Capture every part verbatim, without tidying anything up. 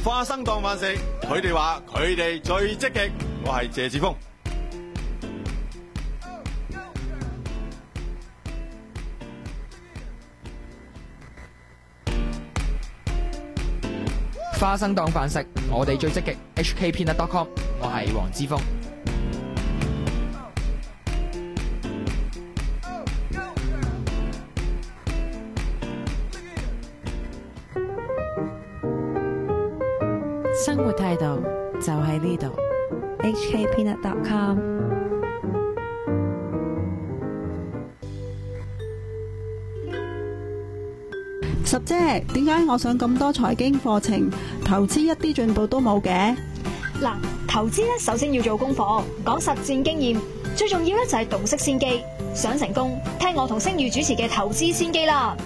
花生當飯食，佢哋話佢哋最積極。我係謝志峰。 花生當飯食，我哋最積極。H K Peanut dot com， 我係黃之鋒。 生活態度就喺呢度。H K Peanut dot com。 十姐，點解我上咁多財經課程，投資一啲進步都冇嘅？ 嗱，投資咧首先要做功課，講實戰經驗，最重要咧就係洞悉先機。想成功，聽我同星宇主持嘅《投資先機》啦。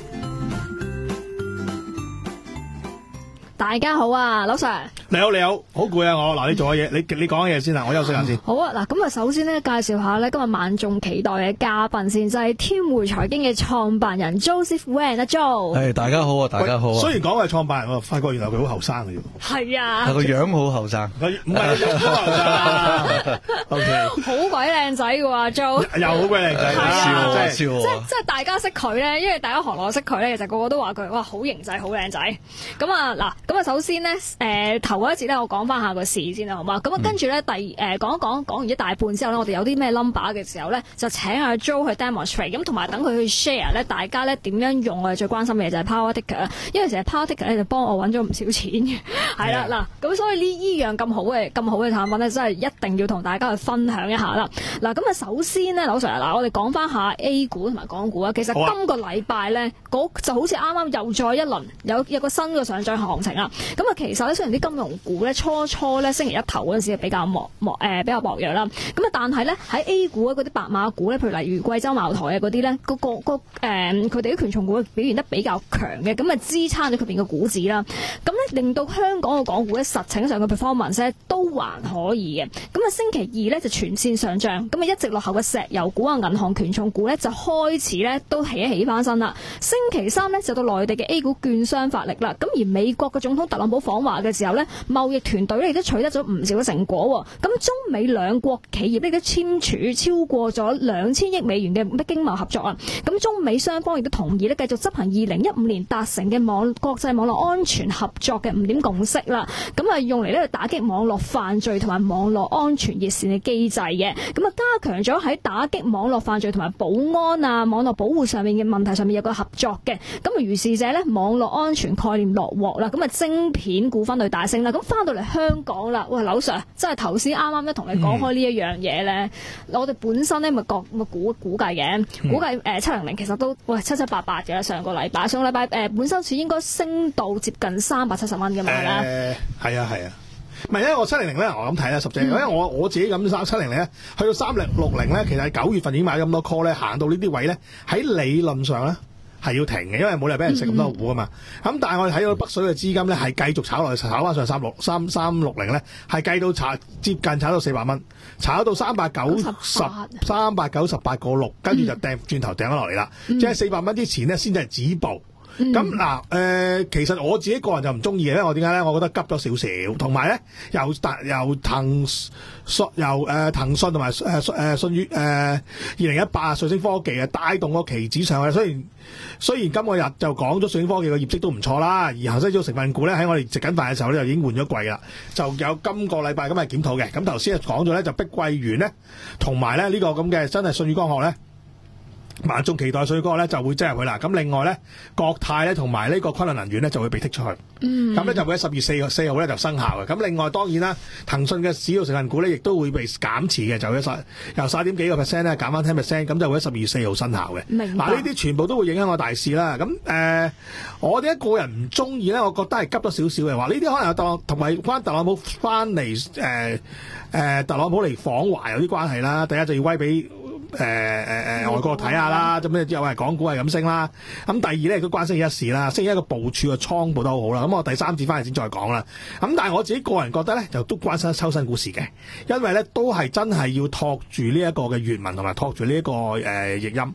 大家好啊，劉 Sir。 你好，你好，好攰啊！我嗱，你做下嘢，你你講下嘢先啦，我休息下先。 好啊，嗱，咁啊，首先咧介紹下咧今日萬眾期待嘅嘉賓先，就係天匯財經嘅創辦人 Joseph Wang 阿 Jo。 係大家好啊，大家好啊。 雖然講係創辦人，我發覺原來佢好後生嘅啫。 係啊， 個樣好後生， 唔係好後生。O K， 好鬼靚仔嘅喎 Jo， 又好鬼靚仔， 笑啊，真係笑即係即係大家識佢咧，因為大家行內識佢咧，其實個個都話佢哇好型仔，好靚仔。咁啊嗱，咁啊首先咧誒頭嗰一節咧，我講翻下個事先啦，好嘛？咁啊跟住咧第誒講一講講完一大半之後咧，我哋有啲咩 number 嘅時候咧，就請阿 Jo 去 demonstrate，咁同埋等佢去 share 咧，大家咧點樣用我哋最關心嘅嘢就係 Power Ticker， 因為成日 Power Ticker 咧就幫我揾咗唔少錢嘅，係啦嗱，咁所以呢依樣咁好嘅咁好嘅產品咧，真係一定要同大家去分享一下啦。嗱，咁啊首先咧，劉 Sir 嗱，我哋講翻下 A 股同埋港股啊。其實今個禮拜咧，嗰就好似啱啱又再一輪有有個新嘅上漲行情啦。咁啊，其實咧雖然啲金融股咧初初咧星期一頭嗰陣時係比較薄薄誒比較薄弱啦，咁啊但係咧喺 A 股嗰啲白馬股咧，譬如例如貴州茅台啊嗰啲咧，嗰個個誒佢哋啲權重股表現得比較強嘅，咁啊支撐咗佢邊嘅股指啦。咁咧令到香港嘅港股咧實情上嘅 performance 咧都還可以嘅。咁啊星期二咧就全線上漲，咁啊一直落後嘅石油股啊、銀行權重股咧就開始咧都起一起翻身啦。星期三咧就到內地嘅 A 股券商發力啦，咁而美國嘅總統特朗普訪華嘅時候咧，貿易團隊咧亦都取得咗唔少嘅成果。咁中美兩國企業咧都簽署超過咗兩千億美元嘅經貿合作啊。咁中美雙方亦都同意咧繼續執行二零一五年達成嘅網國際網絡安全合作嘅五點共識啦。咁啊用嚟咧打擊網絡犯罪同埋網絡安全熱線嘅機制嘅。咁啊加強咗喺打擊網絡犯罪同埋保安啊、網絡保護上面嘅問題上面有個合作嘅。咁啊如是者咧，網絡安全概念落鑊啦。咁啊晶片股份類大升啦。咁翻到嚟香港啦，喂，劉 Sir， 真係頭先啱啱咧同你講開呢一樣嘢咧，我哋本身咧咪覺咪估估計嘅，估計誒七零零其實都喂七七八八嘅。上個禮拜上個禮拜誒本身市應該升到接近三百七十蚊嘅嘛啦。 誒係啊係啊。唔係，因為我七零零咧，我咁睇啦，十隻，因為我我自己咁三七零零咧，去到三零六零咧，其實係九月份已經買咗咁多 call 咧，行到呢啲位咧，喺理論上咧係要停嘅，因為冇理由俾人食咁多股噶嘛。咁、嗯、但係我哋睇到北水嘅資金咧係繼續炒落去，炒翻上三六三三六零咧，係計到炒接近炒到四百蚊，炒到三百九十三百九十八個六，跟住就掟轉頭掟咗落嚟啦。即係四百蚊之前咧先至係止步。咁嗱，誒，其實我自己個人就唔中意嘅，因為我點解咧？我覺得急咗少少，同埋咧，由由騰訊由誒騰訊同埋誒誒舜宇誒二零一八瑞聲科技啊，帶動個期指上去。雖然雖然今個日就講咗瑞聲科技嘅業績都唔錯啦，而恒生指數成分股咧喺我哋食緊飯嘅時候咧就已經換咗季啦，就有今個禮拜咁係檢討嘅。咁頭先講咗咧，就碧桂園咧，同埋咧呢個咁嘅真係舜宇光學咧。萬眾期待水哥咧就會擠入去啦，咁另外咧國泰咧同埋呢個昆侖能源咧就會被剔出去，咁、嗯、咧就會喺十月四號四號咧就生效嘅。咁另外當然啦，騰訊嘅指數成分股咧亦都會被減持嘅，就會由十點幾個 percent 咧減翻 ten percent， 咁就會喺十二月四號生效嘅。嗱，呢啲全部都會影響我大市啦。咁誒、呃，我哋一個人唔中意咧，我覺得係急咗少少嘅話，呢啲可能有特同埋關特朗普翻嚟誒誒特朗普嚟訪華有啲關係啦。第一就要威俾。誒誒誒外國睇下啦，咁咧又係港股係咁升啦。咁第二咧亦都關星期一事啦，星期一個部署嘅倉部得好好啦。咁我第三節翻嚟先再講啦。咁但係我自己個人覺得咧，就都關心抽新股市嘅，因為咧都係真係要托住呢一個嘅粵文同埋托住呢一個誒譯音。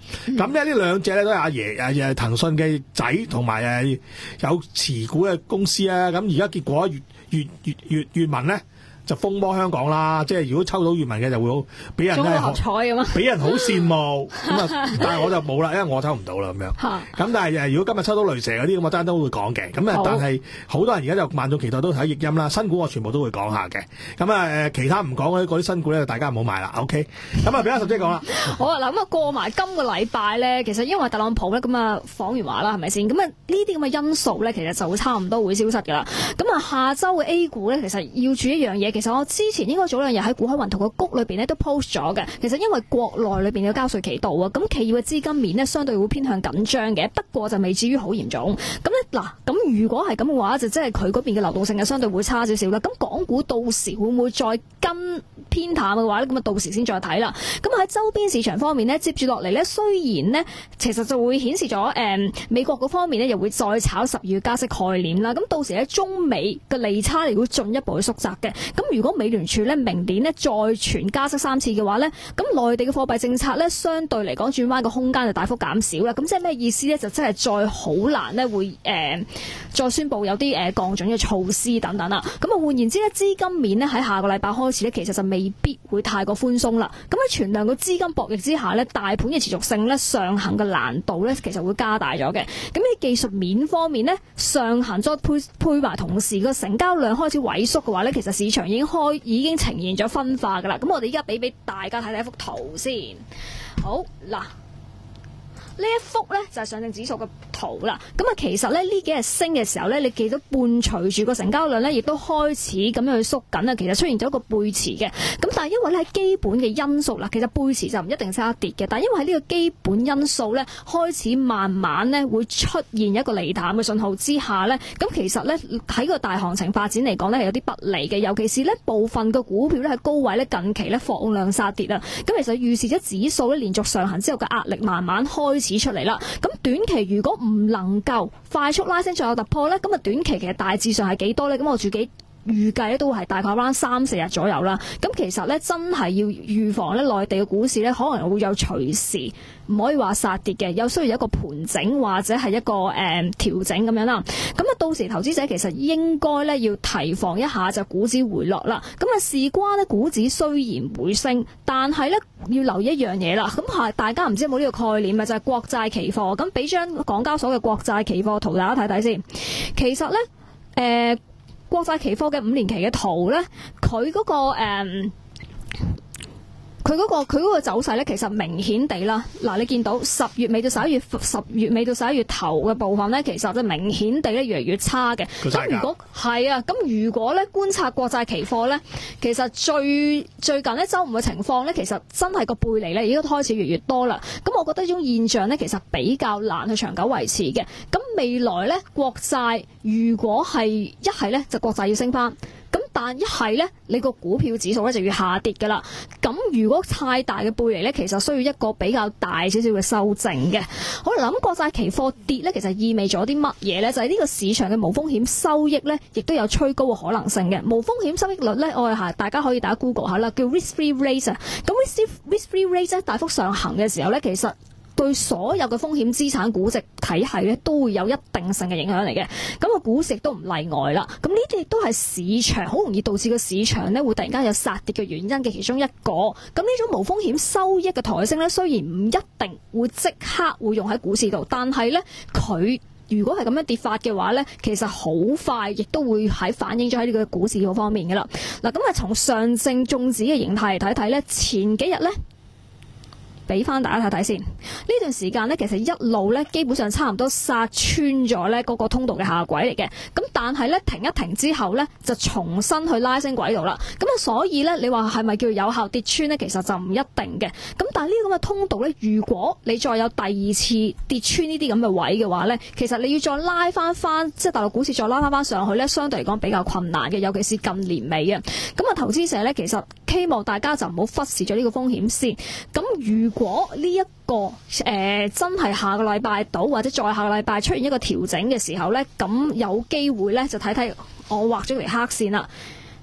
咁咧呢兩隻咧都係阿爺誒誒騰訊嘅仔同埋誒有持股嘅公司啊。咁而家結果粵粵粵粵粵文咧就風魔香港啦，即係如果抽到粵文嘅就會俾人咧中六合彩咁啊， 俾人好羨慕咁啊！但係我就冇啦，因為我抽唔到啦咁樣。咁但係誒，如果今日抽到雷蛇嗰啲咁，我真係都會講嘅。咁啊，但係好多人而家就萬眾期待都睇譯音啦，新股我全部都會講下嘅。咁啊誒，其他唔講嗰啲嗰啲新股咧，大家唔好買啦。OK，咁啊，俾阿十姐講啦。 好啊，嗱咁啊過埋今個禮拜咧，其實因為特朗普咧咁啊訪完華啦，係咪先？咁啊呢啲咁嘅因素咧，其實就會差唔多會消失㗎啦。咁啊下週嘅 A 股咧，其實要注意一樣嘢。其實我之前應該早兩日喺股海雲圖個谷裏邊咧都 post 咗嘅。其實因為國內裏邊嘅交稅期度啊，咁企業嘅資金面呢，相對會偏向緊張嘅，不過就未至於好嚴重。咁咧嗱，咁如果係咁嘅話，就即係佢嗰邊嘅流動性係相對會差少少啦。咁港股到時會唔會再跟偏淡嘅話咧？咁啊到時先再睇啦。咁喺周邊市場方面呢，接住落嚟呢，雖然呢，其實就會顯示咗誒、嗯、美國嗰方面呢，又會再炒十二月加息概念啦。咁到時咧中美嘅利差嚟會進一步去縮窄嘅。咁如果美聯儲呢，明年呢，再傳加息三次嘅話呢，咁內地嘅貨幣政策呢，相對嚟講轉彎嘅空間就大幅減少啦。咁即係咩意思呢？就真係再好難呢，會誒、呃、再宣布有啲誒、呃、降準嘅措施等等啦。咁啊換言之呢，資金面呢，喺下個禮拜開始呢，其實就未必會太過寬鬆啦。咁喺全量嘅資金博弈之下呢，大盤嘅持續性呢，上行嘅難度呢，其實會加大咗嘅。咁喺技術面方面呢，上行再配配埋同時個成交量開始萎縮嘅話呢，其實市場已經開已經呈現咗分化噶啦。咁我哋依家俾俾大家睇睇一幅圖先。好嗱。呢一幅呢就係上證指數嘅圖啦，咁啊其實咧呢幾日升嘅時候呢，你記得伴隨住個成交量呢，亦都開始咁樣去縮緊啊，其實出現咗一個背馳嘅，咁但係因為咧喺基本嘅因素啦，其實背馳就唔一定差跌嘅，但係因為喺呢個基本因素呢，開始慢慢呢會出現一個離淡嘅信號之下呢，咁其實呢，喺個大行情發展嚟講呢，係有啲不利嘅，尤其是呢部分嘅股票呢，喺高位呢，近期呢放量殺跌啊，咁其實預示咗指數呢，連續上行之後嘅壓力慢慢開始出嚟啦，咁短期如果唔能夠快速拉升再有突破咧，咁啊短期其實大致上係幾多咧？咁我自己預計咧都係大概啱三四日左右啦。咁其實咧真係要預防咧內地嘅股市咧可能會有隨時唔可以話殺跌嘅，有需要有一個盤整或者係一個誒調、嗯、整咁樣啦。咁啊到時投資者其實應該咧要提防一下就股指回落啦。咁啊事關咧股指雖然會升，但係咧要留意一樣嘢啦。咁係大家唔知有冇呢個概念咪就係、是、國債期貨。咁俾張港交所嘅國債期貨圖大家睇睇先。其實咧誒。呃國債期貨嘅五年期嘅圖咧，佢嗰、嗰個誒，佢嗰個佢嗰個走勢咧，其實明顯地啦。嗱，你見到十月尾到十一月，十月尾到十一月頭嘅部分咧，其實就明顯地咧越嚟越差嘅。咁如果係啊，咁如果咧觀察國債期貨咧，其實最最近呢週五嘅情況咧，其實真係個背離咧已經開始越嚟越多啦。咁我覺得呢種現象咧，其實比較難去長久維持嘅。咁未來咧國債如果係一係咧就國債要升翻。咁但一係咧，你個股票指數咧就要下跌噶啦。咁如果太大嘅背離咧，其實需要一個比較大少少嘅修正嘅。好啦，咁國債期貨跌咧，其實意味咗啲乜嘢咧？就係、是、呢個市場嘅無風險收益咧，亦都有趨高嘅可能性嘅。無風險收益率咧，我係大家可以打 Google 下啦，叫 risk-free rate 啊。咁 risk-free rate 咧大幅上行嘅時候咧，其實對所有嘅風險資產估值體系咧，都會有一定性嘅影響嚟嘅。咁個股市亦都唔例外啦。咁呢啲亦都係市場好容易導致個市場咧會突然間有殺跌嘅原因嘅其中一個。咁呢種無風險收益嘅抬升咧，雖然唔一定會即刻會用喺股市度，但係咧佢如果係咁樣跌法嘅話咧，其實好快亦都會喺反映咗喺呢個股市嗰方面嘅啦。嗱，咁啊從上證綜指嘅形態嚟睇睇咧，前幾日咧。俾翻大家睇睇先，呢段時間呢，其實一路呢，基本上差唔多殺穿咗呢嗰個通道嘅下軌嚟嘅。咁但係呢，停一停之後呢，就重新去拉升軌道啦。咁啊，所以呢，你話係咪叫有效跌穿呢？其實就唔一定嘅。咁但係呢個咁嘅通道呢，如果你再有第二次跌穿呢啲咁嘅位嘅話呢，其實你要再拉翻翻，即係大陸股市再拉翻翻上去呢，相對嚟講比較困難嘅，尤其是近年尾啊。咁啊，投資者呢，其實希望大家就唔好忽視咗呢個風險先。咁如如果呢、這、一個誒、呃、真係下個禮拜到，或者再下個禮拜出現一個調整嘅時候呢，咁有機會呢，就睇睇我畫咗條黑線啦。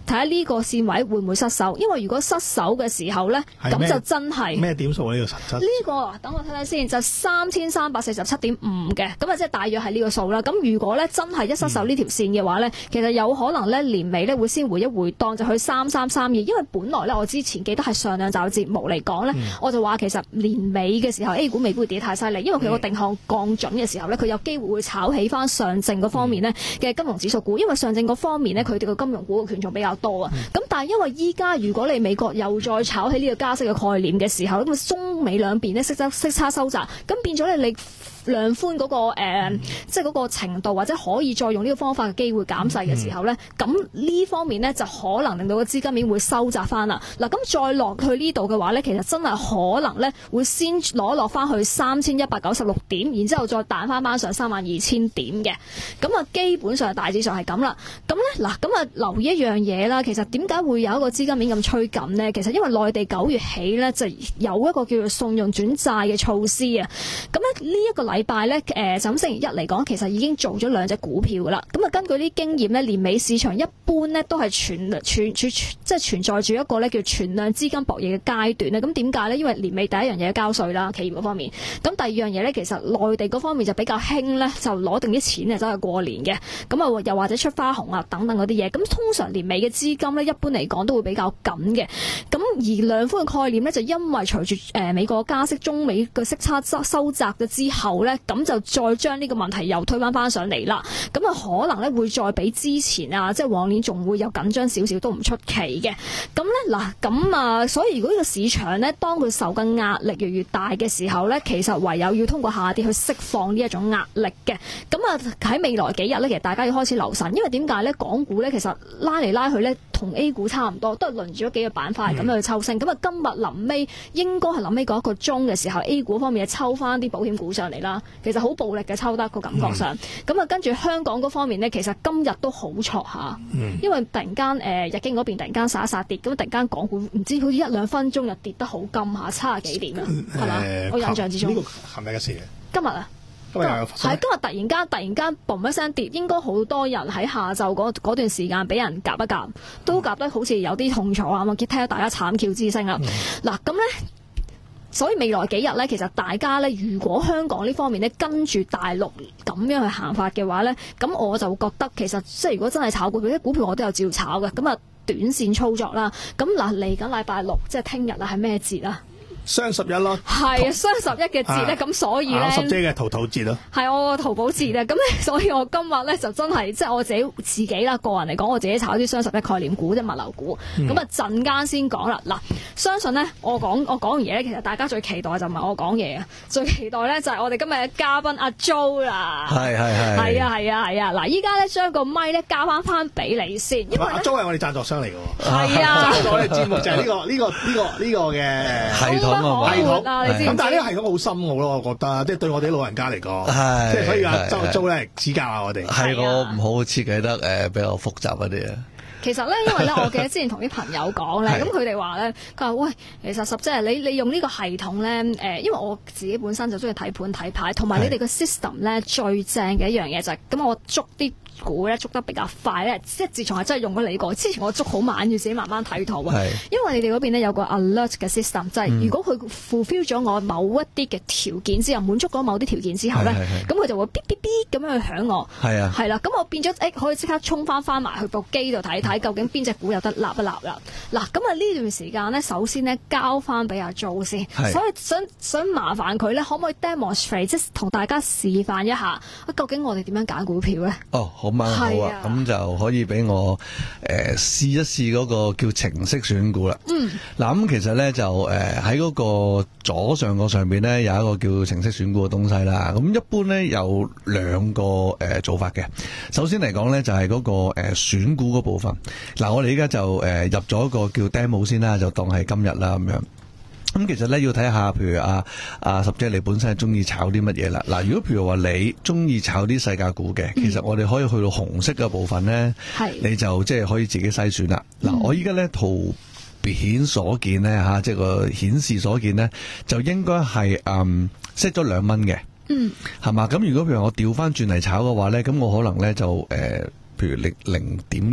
睇下呢個線位會唔會失守，因為如果失守嘅時候咧，咁就真係咩點數呢個實質？ 呢、這個等我睇睇先，就三千三百四十七點五嘅，咁啊即係大約係呢個數啦。咁如果咧真係一失守呢條線嘅話咧，嗯、其實有可能咧年尾咧會先回一回檔，就去三三三二。因為本來咧我之前記得係上兩集嘅節目嚟講咧，嗯、我就話其實年尾嘅時候 A 股美股會跌太犀利，因為佢個定向降準嘅時候咧，佢有機會會炒起翻上證嗰方面咧嘅金融指數股，因為上證嗰方面咧佢哋個金融股嘅權重比較多啊。咁、嗯、但係因為依家如果你美國又再炒起呢個加息嘅概念嘅時候，咁啊中美兩邊咧息差息差收窄，咁變咗咧你量寬嗰、那個、呃、即係嗰個程度或者可以再用呢個方法嘅機會減細嘅時候咧，咁呢、嗯、方面咧就可能令到個資金面會收窄翻啦。嗱，咁再落去呢度嘅話咧，其實真係可能咧會先攞落翻去三千一百九十六點，然之後再彈翻翻上三萬二千點嘅。咁啊，基本上大致上係咁啦。咁咧嗱，咁啊留意一樣嘢啦。其實點解會有一個資金面咁趨緊呢？其實因為內地九月起咧就有一個叫做送用轉債嘅措施啊。咁咧呢一個禮拜咧，誒就咁星期一嚟講，其實已經做咗兩隻股票噶啦。咁啊，根據啲經驗咧，年尾市場一般咧都係存存存即係存在住一個咧叫存量資金博弈嘅階段咧。咁點解咧？因為年尾第一樣嘢交稅啦，企業嗰方面。咁第二樣嘢咧，其實內地嗰方面就比較興咧，就攞定啲錢啊，走去過年嘅。咁啊，又或者出花紅啊等等嗰啲嘢。咁通常年尾嘅資金咧，一般嚟講都會比較緊嘅。咁而量寬嘅概念咧，就因為隨住誒美國加息、中美嘅息差收窄咗之後咧，咁就再將呢個問題又推翻翻上嚟啦。咁啊，可能咧會再比之前啊，即係往年仲會有緊張少少都唔出奇嘅。咁咧嗱，咁啊，所以如果呢個市場咧，當佢受嘅壓力越嚟越大嘅時候咧，其實唯有要通過下跌去釋放呢一種壓力嘅。咁啊，喺未來幾日咧，其實大家要開始留神，因為點解咧？港股咧其實拉嚟拉去咧，同 A 股差唔多，都係輪住咗幾個板塊咁樣去抽升。咁啊、嗯，今日臨尾應該係臨尾嗰一個鐘嘅時候 ，A 股方面係抽翻啲保險股上嚟啦。其實好暴力嘅抽得個感覺上。咁啊、嗯，跟住香港嗰方面呢，其實今日都好挫下，嗯、因為突然間誒、呃、日經嗰邊突然間殺一殺跌，咁突然間港股唔知好似一兩分鐘又跌得好金下，七十幾點啊，係嘛、呃？我印象之中。呢、這個係咪嘅事？ 今日啊。係今日突然間突然間嘣一聲跌，應該好多人喺下晝嗰嗰段時間俾人夾一夾，都夾得好似有啲痛楚啊！我聽到大家慘叫之聲啦。嗱咁咧，所以未來幾日咧，其實大家咧，如果香港呢方面咧跟住大陸咁樣去行法嘅話咧，咁我就覺得其實即係如果真係炒股票，啲股票我都有照炒嘅。咁啊，短線操作啦。咁嗱，嚟緊禮拜六即係聽日啊，係咩節啊？ 雙十一咯， 係啊，雙十一嘅節咧，咁、啊、所以咧， 十姐嘅淘淘節咯， 係我個淘寶節咧，咁咧，所以我今日咧就真係即係我自己自己啦，個人嚟講，我自己炒啲雙十一概念股即係物流股，咁啊陣間先講啦。嗱，相信咧我講我講完嘢咧，其實大家最期待就唔係我講嘢啊，最期待咧就係我哋今日嘅嘉賓阿 Jo 啦， 係係係， 係啊係啊係啊，嗱，依家咧將個咪咧交翻翻俾你先，因為阿 Jo 係我哋贊助商嚟嘅喎， 係啊， 我哋節目就係呢個呢個呢個呢個嘅系統。 系統啊，你知唔知？ 咁但係呢個系統好深奧咯，我覺得，即係對我哋啲老人家嚟講，即係所以阿周租咧指教下我哋。 係我唔好設計得誒比較複雜一啲啊。 其實咧，因為咧，我記得之前同啲朋友講咧，咁佢哋話咧，佢話喂，其實十即係你你用呢個系統咧，誒，因為我自己本身就中意睇盤睇牌，同埋你哋個 system 咧最正嘅一樣嘢就係，咁我捉啲股咧捉得比較快咧，即係自從係真係用咗你個，之前我捉好慢，要自己慢慢睇圖啊。因為你哋嗰邊咧有個 alert 嘅 system，就係如果佢 fulfill 咗我某一啲嘅條件之後，滿足咗某啲條件之後咧，咁佢就會嗶嗶嗶咁樣去響我。係啊，係啦，咁我變咗誒可以即刻衝翻翻埋去部機度睇睇，究竟邊隻股有得立一立啦。嗱，咁啊呢段時間咧，首先咧交翻俾阿 Jo 先，所以想想麻煩佢咧，可唔可以 demonstrate 即係同大家示範一下，究竟我哋點樣揀股票咧？ 哦。好嘛，好啊，咁就可以俾我誒試一試嗰個叫程式選股啦。嗯，嗱咁其實咧就誒喺嗰個左上角上邊咧有一個叫程式選股嘅東西啦。咁一般咧有兩個誒做法嘅。首先嚟講咧就係嗰個誒選股嗰部分。嗱，我哋依家就誒入咗一個叫 demo 先啦，就當係今日啦咁樣。咁其實咧要睇下，譬如啊啊十姐你本身係中意炒啲乜嘢啦？嗱，如果譬如話你中意炒啲世界股嘅，嗯、其實我哋可以去到紅色嘅部分咧，是你就即係可以自己篩選啦。嗱、嗯，我依家咧圖片所見咧嚇，即係個顯示所見咧，就應該係嗯 set 咗兩蚊嘅，嗯，係嘛？咁如果譬如我調翻轉嚟炒嘅話咧，咁我可能咧就誒、呃，譬如零零點一。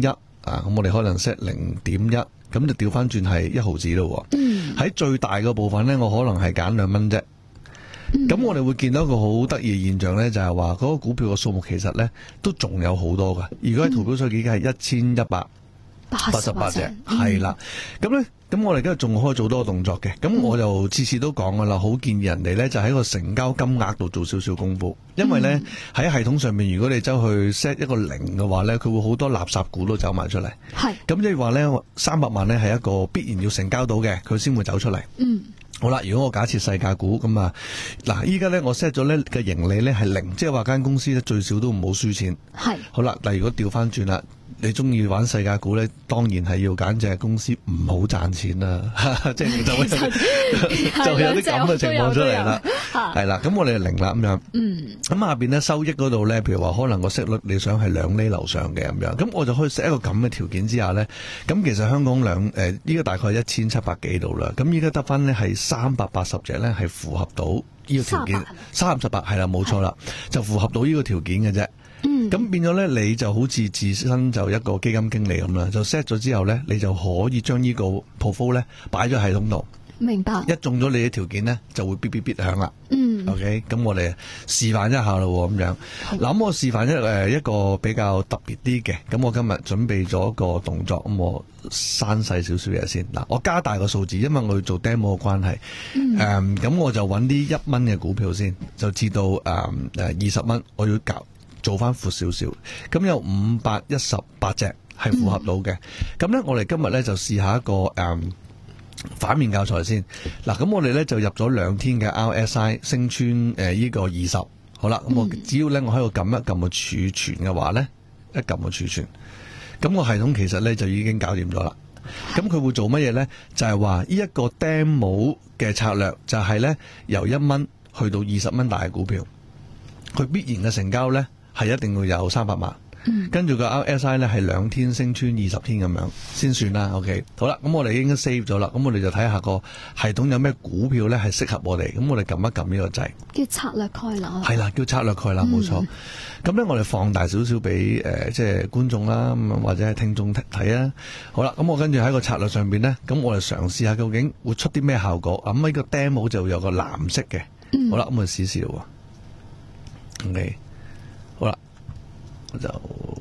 啊，咁我哋可能 set 零點一，咁就調翻轉係一毫子咯。嗯，喺最大嘅部分咧，我可能係揀兩蚊啫。咁、嗯、我哋會見到一個好得意嘅現象咧，就係話嗰個股票嘅數目其實咧都仲有好多噶。如果喺圖表上已經係一千一百八十八隻，係啦。咁咧，咁我哋今日仲可以做多個動作嘅。咁我就次次都講噶啦，好建議人哋咧就喺個成交金額度做少少功夫，因為咧喺、嗯、系統上面，如果你走去 set 一個零嘅話咧，佢會好多垃圾股都走埋出嚟。係。咁即係話咧，三百萬咧係一個必然要成交到嘅，佢先會走出嚟。嗯。好啦，如果我假設細價股咁啊，嗱，依家咧我 set 咗咧嘅盈利咧係零，即係話間公司咧最少都唔好輸錢。係。好啦，但係如果調翻轉啦，你中意玩細價股咧，當然係要揀隻公司唔好賺錢啦，即係就會就會有啲咁嘅情況出嚟啦。係啦，咁我哋就零啦咁樣。嗯。咁下邊咧收益嗰度咧，譬如話可能個息率你想係兩厘樓上嘅咁樣，咁我就可以 set 一個咁嘅條件之下咧，咁其實香港兩誒依家大概一千七百幾度啦，咁依家得翻咧係三百八十隻咧係符合到呢個條件，三十八係啦，冇錯啦，就符合到呢個條件嘅啫。嗯，咁變咗咧，你就好似自身就一個基金經理咁啦，就 set 咗之後咧，你就可以將呢個 portfolio 咧擺咗系統度。明白。一中咗你嘅條件咧，就會嗶嗶嗶響啦。嗯。OK，咁我哋示範一下咯，咁樣。嗱，咁我示範一誒一個比較特別啲嘅，咁我今日準備咗一個動作，咁我刪細少少嘢先。嗱，我加大個數字，因為我要做 demo 嘅關係。嗯。誒，咁我就揾啲一蚊嘅股票先，就至到誒誒二十蚊，我要搞。做翻闊少少，咁有五百一十八隻係符合到嘅。咁咧、嗯，我哋今日咧就試下一個誒、嗯、反面教材先。嗱，咁我哋咧就入咗兩天嘅 R S I 升穿誒呢個二十。好啦，咁我只要咧我喺度撳一撳個儲存嘅話咧，一撳個儲存，咁個系統其實咧就已經搞掂咗啦。咁佢會做乜嘢咧？就係話呢一個 demo 嘅策略就係咧由一蚊去到二十蚊大嘅股票，佢必然嘅成交咧。係一定會有三百萬，嗯、跟住個 R S I 咧係兩天升穿二十天咁樣先算啦。OK， 好啦，咁我哋已經 save 咗啦，咁我哋就睇下個系統有咩股票咧係適合我哋，咁我哋撳一撳呢個掣，叫策略概覽。係啦，叫策略概覽，冇錯。咁咧、嗯、我哋放大少少俾誒即係觀眾啦，或者係聽眾睇啊。好啦，咁我跟住喺個策略上邊咧，咁我哋嘗試下究竟會出啲咩效果。咁呢個 demo 就有個藍色嘅，嗯、好啦，咁我哋試試咯。OK。好啦，我就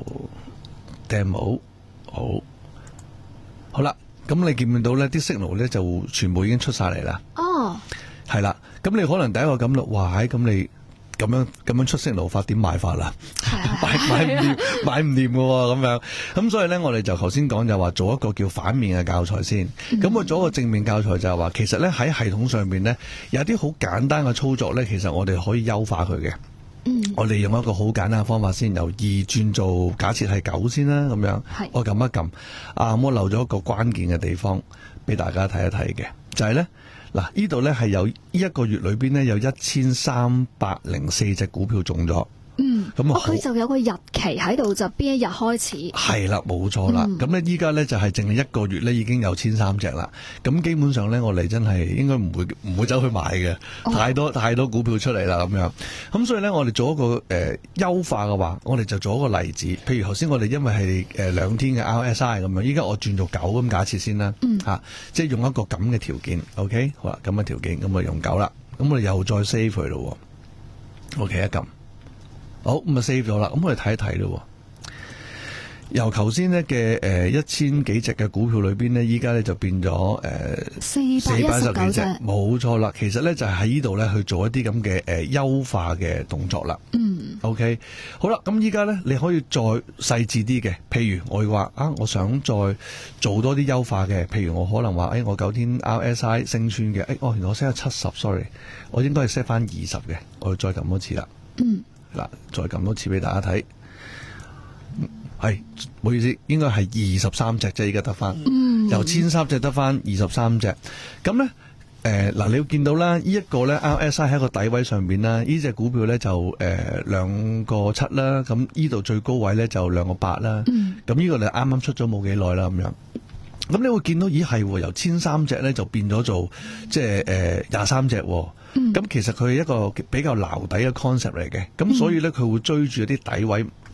demo 好，好啦，咁你見唔見到咧？啲 signal 咧就全部已經出晒嚟啦。哦，係啦，咁你可能第一個感覺，哇！咁你咁樣咁樣出 signal 法點買法啦？買買唔掂，買唔掂嘅喎，咁樣。咁所以咧，我哋就頭先講就話做一個叫反面嘅教材先。咁我、嗯、做一個正面教材就係話，其實咧喺系統上邊咧有啲好簡單嘅操作咧，其實我哋可以優化佢嘅。嗯，我哋用一個好簡單嘅方法先，由二轉做假設係九先啦，咁樣。係。我撳一撳，啊，我漏咗一個關鍵嘅地方俾大家睇一睇嘅，就係咧，嗱，呢度咧係有呢一個月裏邊咧有一千三百零四隻股票中咗。嗯，咁啊，佢就有個日期喺度，就邊一日開始？係啦，冇錯啦。咁咧、嗯，依家咧就係淨係一個月咧已經有千三隻啦。咁基本上咧，我哋真係應該唔會唔會走去買嘅，哦、太多太多股票出嚟啦咁樣。咁所以咧，我哋做一個誒、呃、優化嘅話，我哋就做一個例子。譬如頭先我哋因為係誒兩天嘅 R S I 咁樣，依家我轉做九咁假設先啦。嗯。吓、啊，即係用一個咁嘅條件。OK， 好啦，咁嘅條件，咁我用九啦。咁我哋又再 save 佢咯。OK， 一撳。好，咁啊 save 咗啦，咁我哋睇一睇咯。由頭先呢嘅誒一千幾隻嘅股票裏邊呢，依家咧就變咗誒四百一十幾隻，冇錯啦。其實咧就係喺呢度咧去做一啲咁嘅誒優化嘅動作啦。嗯，OK，好啦，咁依家咧你可以再細緻啲嘅，譬如我話啊，我想再做多啲優化嘅，譬如我可能話誒、哎、我九天 R S I 升穿嘅，誒、哎、哦原來我 set 咗七十 sorry， 我應該係 set 翻二十嘅，我要再撳多次啦。嗯。嗱，再撳多次俾大家睇，係唔好意思，應該係二十三隻啫，依家得翻，嗯、由千三隻得翻二十三隻。咁咧，誒、呃、嗱，你要見到啦，呢、這、一個咧 R S I 喺個底位上邊啦，呢隻股票咧就誒兩個七啦，咁呢度最高位咧就兩個八啦。咁呢、嗯、個你啱啱出咗冇幾耐啦，咁樣。咁你會見到，咦係喎，由千三隻咧就變咗做即係誒廿三隻。咁、嗯、其實佢係一個比較撈底嘅 concept 嚟嘅，咁所以咧佢會追住啲底位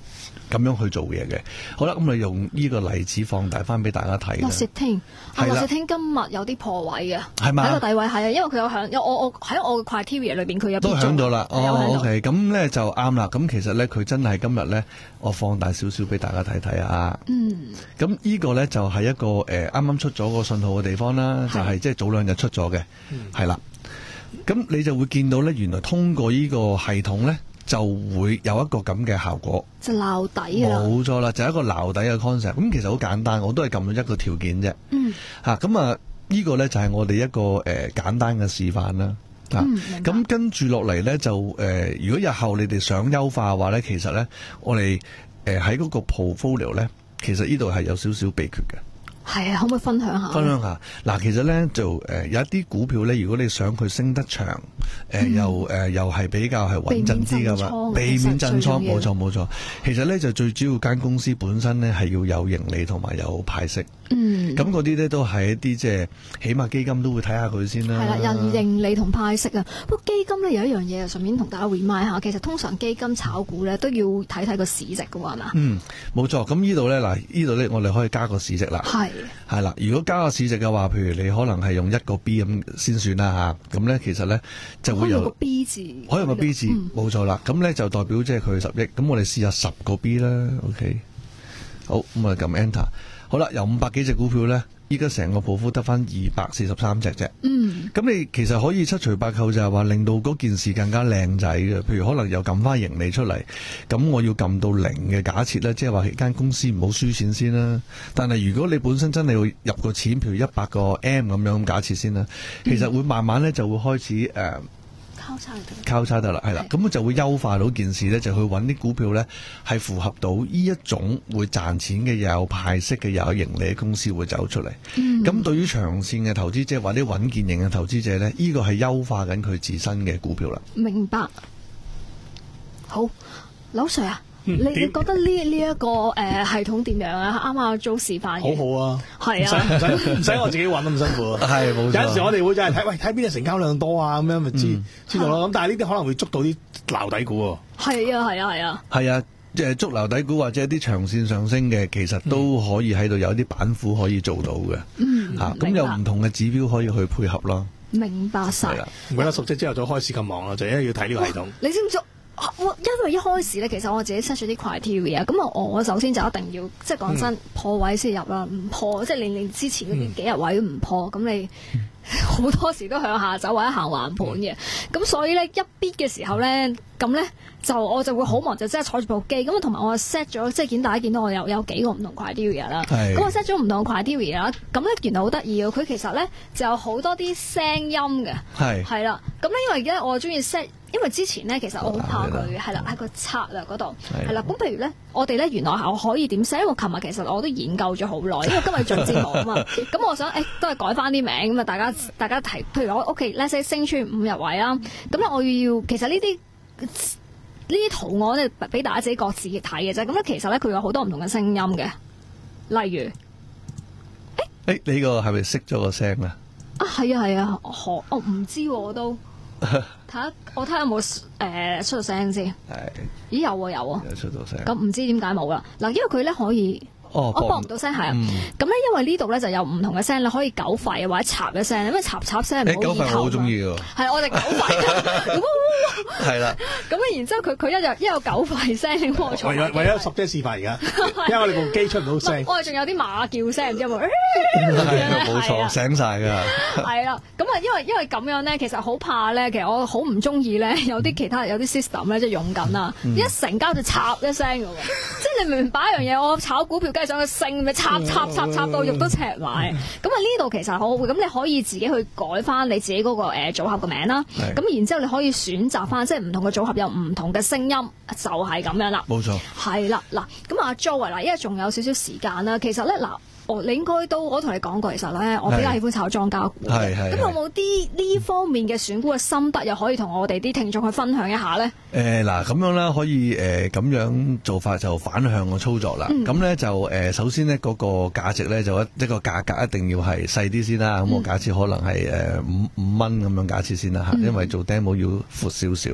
咁樣去做嘢嘅。好啦，咁我用呢個例子放大翻俾大家睇啦。 樂視聽，啊樂視聽今日有啲破位啊， 係嘛？ 喺個底位係啊，因為佢有響，有我我喺我嘅 criteria 裏邊佢有都響咗啦。哦 ，O K，咁咧就啱啦。咁其實咧佢真係今日咧，我放大少少俾大家睇睇啊。 嗯。 咁呢個咧就係一個誒啱啱出咗個信號嘅地方啦，就係即係早兩日出咗嘅，係啦。咁你就會見到咧，原來通過呢個系統咧。就會有一個咁嘅效果， 就撈底啦。 冇錯啦，就係一個撈底嘅 concept。咁其實好簡單，我都係撳咗一個條件啫。 嗯。 嚇咁啊，呢個咧就係我哋一個誒、呃、簡單嘅示範啦。啊、 嗯， 咁跟住落嚟咧就誒、呃，如果日後你哋想優化嘅話咧，其實咧我哋誒喺嗰個 portfolio 咧，其實呢度係有少少秘訣嘅。 係啊，可唔可以分享下？ 分享下嗱，其實咧就誒、呃、有一啲股票咧，如果你想佢升得長，誒、呃嗯、又誒、呃、又係比較係穩陣啲噶嘛，避免震倉，冇錯冇錯。其實咧就最主要間公司本身咧係要有盈利同埋有派息。 嗯， 咁嗰啲咧都係一啲即係起碼基金都會睇下佢先啦。 係啦，有盈利同派息啊。不過基金咧有一樣嘢啊，順便同大家 remind 下，其實通常基金炒股咧都要睇睇個市值噶喎，係嘛？ 嗯，冇錯。咁呢度咧嗱，呢度咧我哋可以加個市值啦。係。係啦，如果加個市值嘅話，譬如你可能係用一個 B 咁先算啦嚇，咁咧其實咧就會有可以用個 B 字， 可以用個 B 字，冇錯啦。咁咧就代表即係佢十億，咁我哋試下十個 B 啦 ，OK。好，咁我哋撳 Enter。好啦，由五百幾隻股票咧，依家成個鋪幅得翻二百四十三隻啫。 嗯。咁你其實可以七除八扣，就係話令到嗰件事更加靚仔嘅。譬如可能又撳翻盈利出嚟，咁我要撳到零嘅假設咧，即係話間公司唔好輸錢先啦。但係如果你本身真係要入個錢，譬如一百個 M 咁樣咁假設先啦，其實會慢慢咧就會開始誒。呃交叉得， 交叉得啦，係啦，咁就會優化到件事咧，就去揾啲股票咧，係符合到呢一種會賺錢嘅、又有派息嘅、又有盈利嘅公司會走出嚟。咁、嗯、對於長線嘅投資者或者穩健型嘅投資者咧，呢、這個係優化緊佢自身嘅股票啦。 明白。好，劉 Sir 啊。 嗯、 你你覺得呢呢一個誒、呃、系統點樣啊？啱啱做示範， 好好啊， 係啊， 唔使唔使我自己揾咁辛苦啊，係冇錯。有陣時我哋會就係睇喂睇邊隻成交量多啊，咁樣咪知、嗯、知道咯。咁但係呢啲可能會捉到啲撈底股喎。係啊係啊係啊。 係啊，即係捉撈底股或者啲長線上升嘅，其實都可以喺度有啲板斧可以做到嘅。嗯，嚇咁、啊、有唔同嘅指標可以去配合咯。 明白晒。 唔怪得熟職之後就開始咁忙啦，就因為要睇呢個系統。 你知唔知？我因為一開始咧，其實我自己 set 咗啲 criteria，咁啊，我首先就一定要，即係講真，破位先入啦，唔破，即係你你之前嗰啲幾日位都唔破，咁、嗯、你好多時都向下走或者行橫盤嘅，咁、嗯、所以咧一 bid 嘅時候咧，咁咧就我就會好忙，就即係坐住部機，咁同埋我 set 咗，即係見大家見到我有有幾個唔同 criteria 啦，咁我 set 咗唔同 criteria 啦，咁咧原來好得意嘅，佢其實咧就有好多啲聲音嘅，係係啦，咁咧因為而家我中意 set。因為之前咧，其實我好怕佢嘅，係啦，喺個策略嗰度，係啦。咁譬如咧，我哋咧原來係我可以點寫？因為我琴日其實我都研究咗好耐，因為今日做節目啊嘛。咁我想誒、欸，都係改翻啲名咁啊！大家大家提，譬如我屋企 let's say 升穿五日位啦，咁咧我要其實呢啲呢啲圖案咧，俾大家自己各自睇嘅啫。咁咧其實咧佢有好多唔同嘅聲音嘅，例如誒誒，你呢個係咪熄咗個聲啊？ 啊，係啊係啊，我我唔知喎，我都。睇下我睇下有冇誒出到聲先。係。咦有喎有喎。有出到聲。咁唔知點解冇啦？嗱，因為佢咧可以。哦。我播唔到聲係啊。咁咧、嗯、因為呢度咧就有唔同嘅聲，你可以狗吠或者插一聲，因為插插聲唔好意頭。狗吠我好中意㗎。係我哋狗吠。係啦。咁啊，然之後佢佢一有一有狗吠聲，咁我坐。為咗為咗熟姐示範而家，因為我哋部機出唔到聲。我哋仲有啲馬叫聲，唔知有冇？係冇錯，醒晒㗎。係啦，咁啊，因為因為咁樣咧，其實好怕咧，其實我好唔中意咧，有啲其他有啲 system 咧，即係用緊啊，一成交就插一聲㗎喎，即係你明唔明白一樣嘢？我炒股票梗係想佢升，咪插插插插到肉都赤埋。咁啊呢度其實好好，咁你可以自己去改翻你自己嗰個誒組合嘅名啦。咁然之後你可以選擇翻，即係唔同嘅組合有唔同嘅聲音，就係咁樣啦。冇錯。係啦，嗱，咁阿 Joey 嗱，因為仲有少少時間啦，其實咧嗱。哦，你應該都我同你講過，其實咧我比較喜歡炒莊家股嘅。咁有冇啲呢方面嘅選股嘅心得，又可以同我哋啲聽眾去分享一下咧？誒嗱、呃，咁樣啦，可以誒咁、呃、樣做法就反向嘅操作啦。咁咧、嗯、就誒、呃、首先咧嗰、那個價值咧就一一個價格一定要係細啲先啦。咁、嗯、我假設可能係誒五五蚊咁樣假設先啦嚇，因為做 demo 要闊少少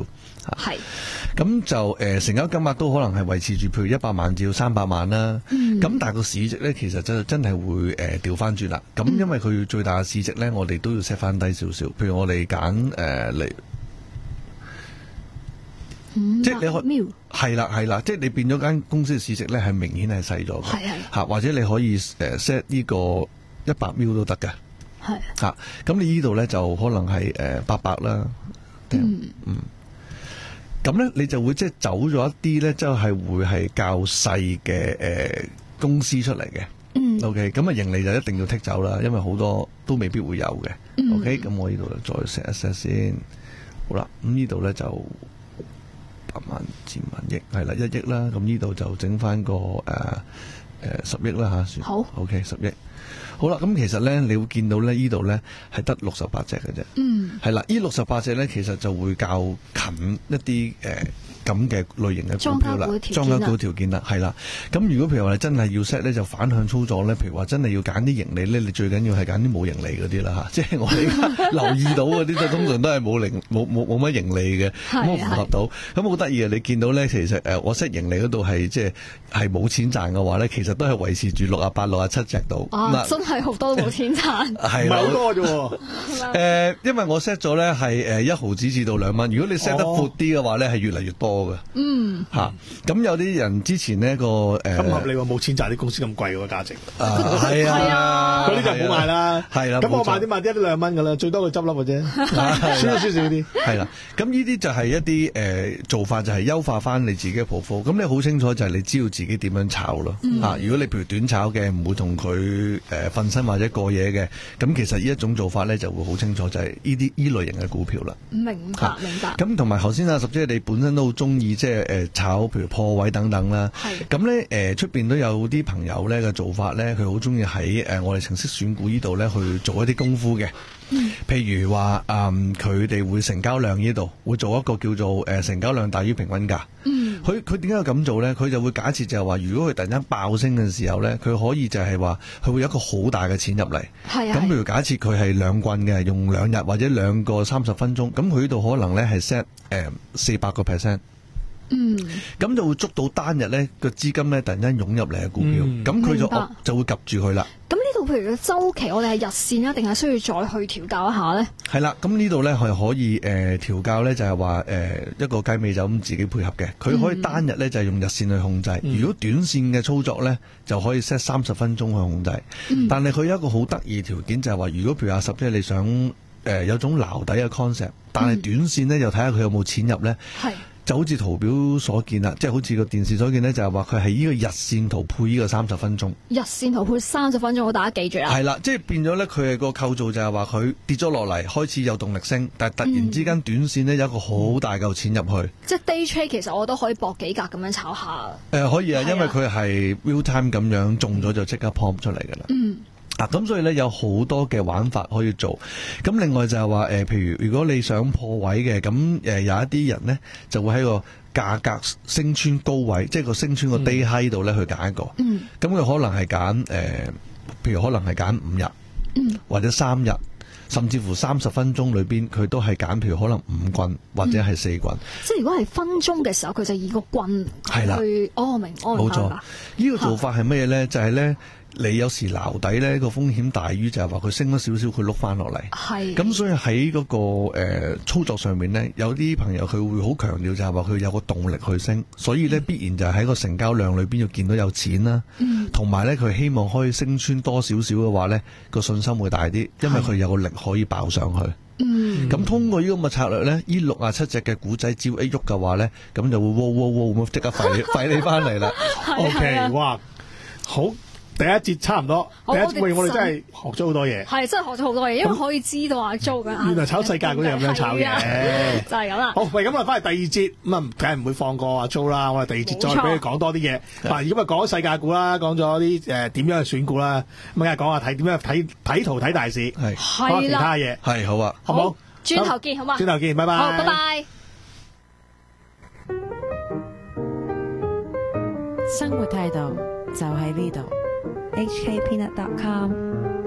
係。 咁就誒、呃、成交金額都可能係維持住，譬如一百萬至到三百萬啦。咁、嗯、但係個市值咧，其實真真係會誒調翻轉啦。咁、呃、因為佢最大嘅市值咧，我哋都要 set 翻低少少。譬如我哋揀誒嚟，即係你可係啦係啦，即係你變咗間公司嘅市值咧，係明顯係細咗嘅。係係嚇，或者你可以誒 set 呢個一百 mil 都得嘅。係嚇，咁你呢度咧就可能係誒八百啦。嗯嗯。咁咧，你就會即係走咗一啲咧，即係會係較細嘅誒公司出嚟嘅。嗯。O K，咁啊盈利就一定要剔走啦，因為好多都未必會有嘅。嗯。O K，咁我呢度再 set 一 set 先。好啦，咁呢度咧就百萬至萬億，係啦，一億啦。咁呢度就整翻個誒誒十億啦吓。算好。O K，十億。好啦，咁其實咧，你會見到咧，呢度咧係得六十八隻嘅啫。嗯，係啦，呢六十八隻咧，其實就會較近一啲誒咁嘅類型嘅股票啦，莊家股條件啦，係啦。咁如果譬如話你真係要 set 咧，就反向操作咧，譬如話真係要揀啲盈利咧，你最緊要係揀啲冇盈利嗰啲啦嚇。即係我哋而家留意到嗰啲，就通常都係冇盈冇冇冇乜盈利嘅，咁我符合到。咁好得意啊！你見到咧，其實誒我 set 盈利嗰度係即係係冇錢賺嘅話咧，其實都係維持住六啊八、六啊七隻度。 啊，真係好多冇錢賺， 係唔係好多啫喎？ 誒，因為我 set 咗咧係誒一毫子至到兩蚊。如果你 set 得闊啲嘅話咧，係越嚟越多嘅。嗯，嚇。咁有啲人之前呢個誒， 咁合理喎，冇錢賺啲公司咁貴嘅價值。 啊，係啊， 嗰啲就唔好買啦。係啦，咁我買啲買啲一兩蚊㗎啦，最多佢執笠嘅啫，輸少少啲。係啦，咁呢啲就係一啲誒做法，就係優化翻你自己嘅 portfolio。咁你好清楚就係你知道自己點樣炒咯。嚇，如果你譬如短炒嘅，唔會同佢誒瞓身或者過夜嘅，咁其實呢一種做法咧就會好清楚，就係呢啲依類型嘅股票啦。 明白，明白。 咁同埋頭先阿十姐你本身都好中意即係誒炒，譬如破位等等啦。係。咁咧誒出邊都有啲朋友咧嘅做法咧，佢好中意喺誒我哋程式選股呢度咧去做一啲功夫嘅。嗯。譬如話誒佢哋會成交量呢度會做一個叫做誒成交量大於平均價。嗯。佢佢點解要咁做咧？佢就會假設就係話，如果佢突然間爆升嘅時候咧，佢可以就係話佢會有一個好大嘅錢入嚟。係啊。咁譬如假設佢係兩棍嘅，用兩日或者兩個三十分鐘，咁佢呢度可能咧係 set 誒四百個 percent。嗯，咁就會捉到單日咧個資金咧突然間湧入嚟嘅股票，咁佢、嗯、就就會夾住佢啦。 咁呢度譬如個周期，我哋係日線啊，定係需要再去調教一下咧？係啦，咁呢度咧係可以誒調教咧，就係話誒一個雞尾就咁自己配合嘅。佢可以單日咧就係用日線去控制，嗯、如果短線嘅操作咧就可以 set 三十分鐘去控制。嗯、但係佢有一個好得意條件就係話，如果譬如阿十即係你想誒、呃、有種撈底嘅 concept， 但係短線咧又睇下佢有冇錢入咧。係。就好似圖表所見啦，即係好似個電視所見咧，就係話佢係呢個日線圖配呢個三十分鐘。日線圖配三十分鐘，好大家記住啦。 係啦，即係變咗咧，佢係個構造就係話佢跌咗落嚟，開始有動力升，但係突然之間短線咧有一個好大嚿錢入去。嗯、即係 day trade 其實我都可以搏幾格咁樣炒下。誒、 呃，可以啊，因為佢係 real time 咁樣中咗就即刻 pop 出嚟㗎啦。嗯。啊，咁所以咧有好多嘅玩法可以做，咁另外就係話誒，譬如如果你想破位嘅，咁誒、呃、有一啲人咧就會喺個價格升穿高位，即係個升穿個 day high 度咧去揀一個，嗯，咁佢可能係揀誒，譬如可能係揀五日，嗯，或者三日，甚至乎三十分鐘裏邊佢都係揀，譬如可能五棍或者係四棍。嗯、 即係如果係分鐘嘅時候，佢就以個棍係啦， 去哦明，哦明，冇錯。 呢個做法係乜嘢咧？就係咧。你有時撈底咧個風險大於就係話佢升咗少少，佢碌翻落嚟。係。咁所以喺嗰、那個、呃、操作上面咧，有啲朋友佢會好強調就係話佢有個動力去升，所以咧必然就係喺個成交量裏邊要見到有錢啦。嗯。同埋咧，佢希望可以升穿多少少嘅話咧，個信心會大啲，因為佢有個力可以爆上去。嗯。咁通過呢個咁嘅策略咧，呢六啊七隻嘅股仔只要一喐嘅話咧，咁就會喎喎喎咁即刻快你快你翻嚟啦。 O K， 哇，好。第一節差唔多，第一節喂我哋真係學咗好多嘢， 係真係學咗好多嘢，因為可以知道阿 Jo 嘅原來炒世界嗰啲咁樣炒嘅， 就係咁啦。 好，喂，咁啊翻嚟第二節，咁啊梗係唔會放過阿 Jo 啦，我哋第二節再俾佢講多啲嘢。嗱，咁啊講咗世界股啦，講咗啲誒點樣去選股啦，咁梗係講下睇點樣睇睇圖睇大市，係講下其他嘢， 係好啊， 好唔好？ 轉頭見，好嘛？ 轉頭見，拜拜。 好，拜拜。 生活態度就喺呢度。H K Peanut dot com